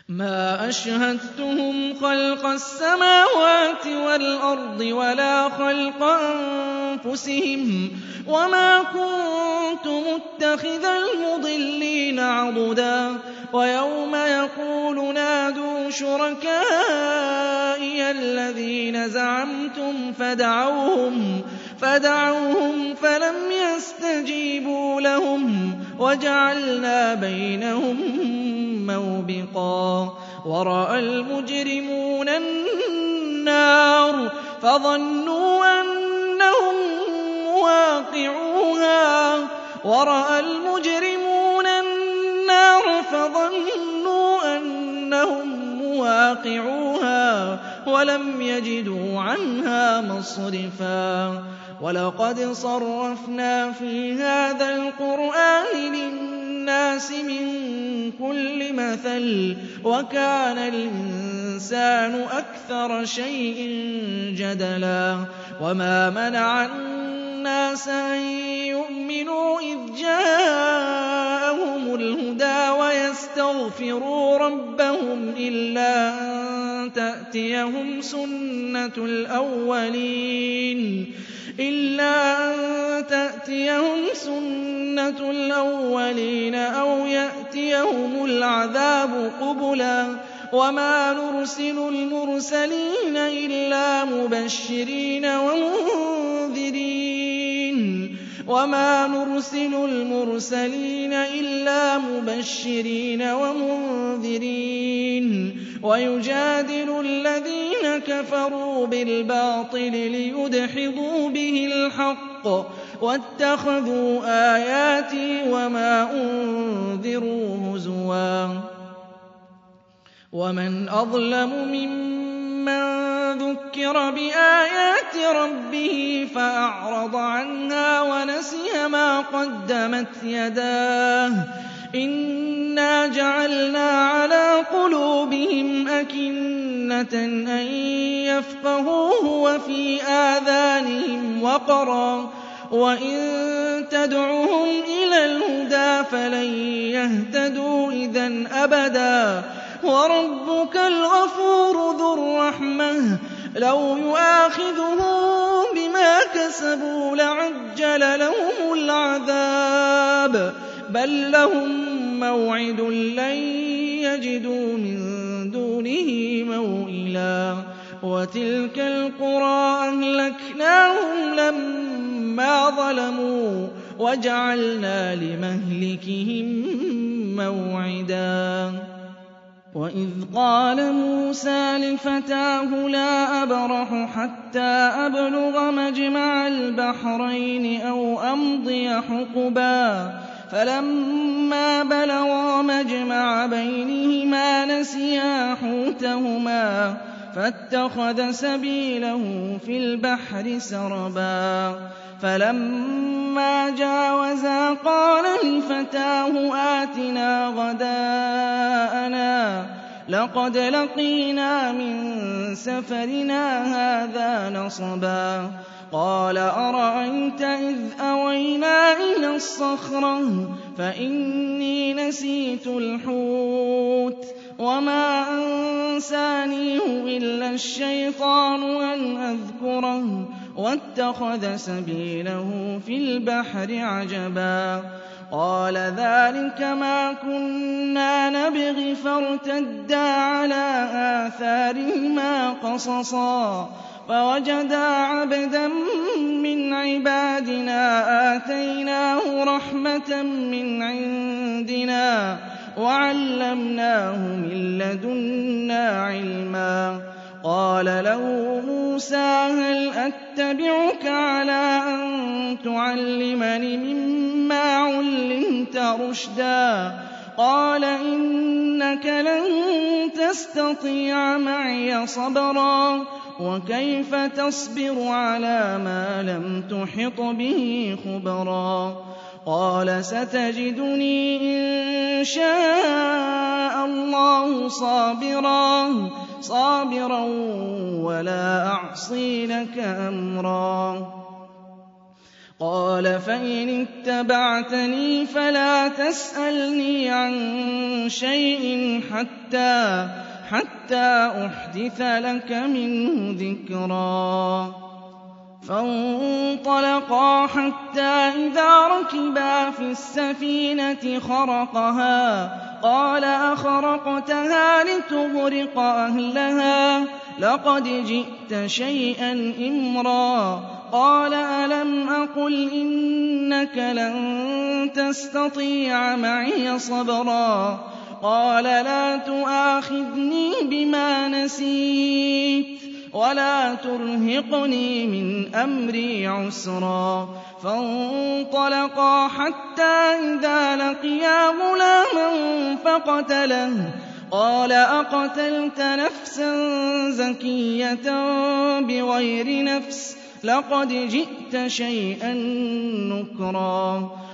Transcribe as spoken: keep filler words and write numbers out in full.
مَا أَشْهَدتُّهُمْ خَلْقَ السَّمَاوَاتِ وَالْأَرْضِ وَلَا خَلْقَ أَنفُسِهِمْ وَمَا كُنتُ مُتَّخِذَ الْمُضِلِّينَ عَضُدًا وَيَوْمَ يَقُولُ نَادُوا شُرَكَائِيَ الَّذِينَ زَعَمْتُمْ فَدَعَوْهُمْ فَدَعَوْهُمْ فَلَمْ يَسْتَجِيبُوا لَهُمْ وَجَعَلْنَا بَيْنَهُم مَّوْبِقًا وَرَأَى الْمُجْرِمُونَ النَّارَ فَظَنُّوا أَنَّهُم مُّوَاقِعُوهَا وَرَأَى الْمُجْرِمُونَ النَّارَ فَظَنُّوا أَنَّهُم مُّوَاقِعُوهَا وَلَمْ يَجِدُوا عَنْهَا مَصْرِفًا وَلَقَدْ صَرَّفْنَا فِي هَٰذَا الْقُرْآنِ لِلنَّاسِ مِن كُلِّ مَثَلٍ وَكَانَ الْإِنسَانُ أَكْثَرَ شَيْءٍ جَدَلًا وَمَا مَنَعَ النَّاسَ أَن يُؤْمِنُوا إِذْ جَاءَهُمُ الْهُدَىٰ وَيَسْتَغْفِرُوا رَبَّهُمْ إِلَّا أَن تَأْتِيَهُمْ سُنَّةُ الْأَوَّلِينَ إِلَّا أَن تَأْتِيَهُمْ سُنَّةُ الْأَوَّلِينَ أَوْ يَأْتِيَهُمُ الْعَذَابُ قُبُلًا وَمَا نُرْسِلُ الْمُرْسَلِينَ إِلَّا مُبَشِّرِينَ وَمُنذِرِينَ وَمَا نُرْسِلُ الْمُرْسَلِينَ إِلَّا مُبَشِّرِينَ وَمُنذِرِينَ وَيُجَادِلُ الَّذِينَ كَفَرُوا بِالْبَاطِلِ لِيُدْحِضُوا بِهِ الْحَقَّ وَاتَّخَذُوا آيَاتِي وَمَا أُنذِرُوا هُزُوًا وَمَنْ أَظْلَمُ مِمَّن ذُكِّرَ بِآيَاتِ رَبِّهِ فَأَعْرَضَ عَنْهَا وَنَسِيَ مَا قَدَّمَتْ يَدَاهُ إِنَّا جَعَلْنَا عَلَىٰ قُلُوبِهِمْ أَكِنَّةً أَن يَفْقَهُوهُ وَفِي آذَانِهِمْ وَقْرًا وَإِن تَدْعُهُمْ إِلَى الْهُدَىٰ فَلَن يَهْتَدُوا إِذًا أَبَدًا وَرَبُّكَ الْغَفُورُ ذُو الرَّحْمَةِ لَوْ يُؤَاخِذُهُم بِمَا كَسَبُوا لَعَجَّلَ لَهُمُ الْعَذَابَ بَل لَّهُم مَّوْعِدٌ لَّن يَجِدُوا مِن دُونِهِ مَوْئِلًا وَتِلْكَ الْقُرَىٰ أَهْلَكْنَاهُمْ لَمَّا ظَلَمُوا وَجَعَلْنَا لِمَهْلِكِهِم مَّوْعِدًا وَإِذْ قَالَ مُوسَىٰ لِفَتَاهُ لَا أَبْرَحُ حَتَّىٰ أَبْلُغَ مَجْمَعَ الْبَحْرَيْنِ أَوْ أَمْضِيَ حُقُبًا فَلَمَّا بَلَغَا مَجْمَعَ بَيْنِهِمَا نَسِيَا حُوتَهُمَا فَاتَّخَذَ سَبِيلَهُ فِي الْبَحْرِ سَرَبًا فَلَمَّا جَاوَزَا قَالَ لِفَتَاهُ آتِنَا غَدَاءَنَا لَقَدْ لَقِينَا مِن سَفَرِنَا هَٰذَا نَصَبًا قَالَ أَرَأَيْتَ إِذْ أَوَيْنَا إِلَى الصَّخْرَةِ فَإِنِّي نَسِيتُ الْحُوتَ وَمَا أَنسَانِيهُ إِلَّا الشَّيْطَانُ أَنْ أَذْكُرَهُ وَاتَّخَذَ سَبِيلَهُ فِي الْبَحْرِ عَجَبًا قَالَ ذَٰلِكَ مَا كُنَّا نَبْغِ فَارْتَدَّا عَلَىٰ آثَارِهِمَا قَصَصًا فَوَجَدَا عَبْدًا مِّنْ عِبَادِنَا آتَيْنَاهُ رَحْمَةً مِّنْ عِندِنَا وَعَلَّمْنَاهُ مِن لَّدُنَّا عِلْمًا قَالَ لَهُ مُوسَىٰ هَلْ أَتَّبِعُكَ عَلَىٰ أَن تُعَلِّمَنِ مِمَّا عُلِّمْتَ رُشْدًا قَالَ إِنَّكَ لَن تَسْتَطِيعَ مَعِيَ صَبْرًا وَكَيْفَ تَصْبِرُ عَلَىٰ مَا لَمْ تُحِطْ بِهِ خُبْرًا قَالَ سَتَجِدُنِي إِن شَاءَ اللَّهُ صَابِرًا صَابِرًا وَلَا أَعْصِي لَكَ أَمْرًا قَالَ فَإِنِ اتَّبَعْتَنِي فَلَا تَسْأَلْنِي عَن شَيْءٍ حَتَّىٰ حَتَّىٰ أُحْدِثَ لَكَ مِنْهُ ذِكْرًا فَانطَلَقَا حَتَّىٰ إِذَا رَكِبَا فِي السَّفِينَةِ خَرَقَهَا قَالَ أَخَرَقْتَهَا لِتُغْرِقَ أَهْلَهَا لَقَدْ جِئْتَ شَيْئًا إِمْرًا قَالَ أَلَمْ أَقُلْ إِنَّكَ لَن تَسْتَطِيعَ مَعِيَ صَبْرًا قَالَ لَا تُؤَاخِذْنِي بِمَا نَسِيتُ وَلَا تُرْهِقْنِي مِنْ أَمْرِي عُسْرًا فَانطَلَقَا حَتَّىٰ إِذَا لَقِيَا غُلَامًا فَقَتَلَهُ قَالَ أَقَتَلْتَ نَفْسًا زَكِيَّةً بِغَيْرِ نَفْسٍ لَّقَدْ جِئْتَ شَيْئًا نُّكْرًا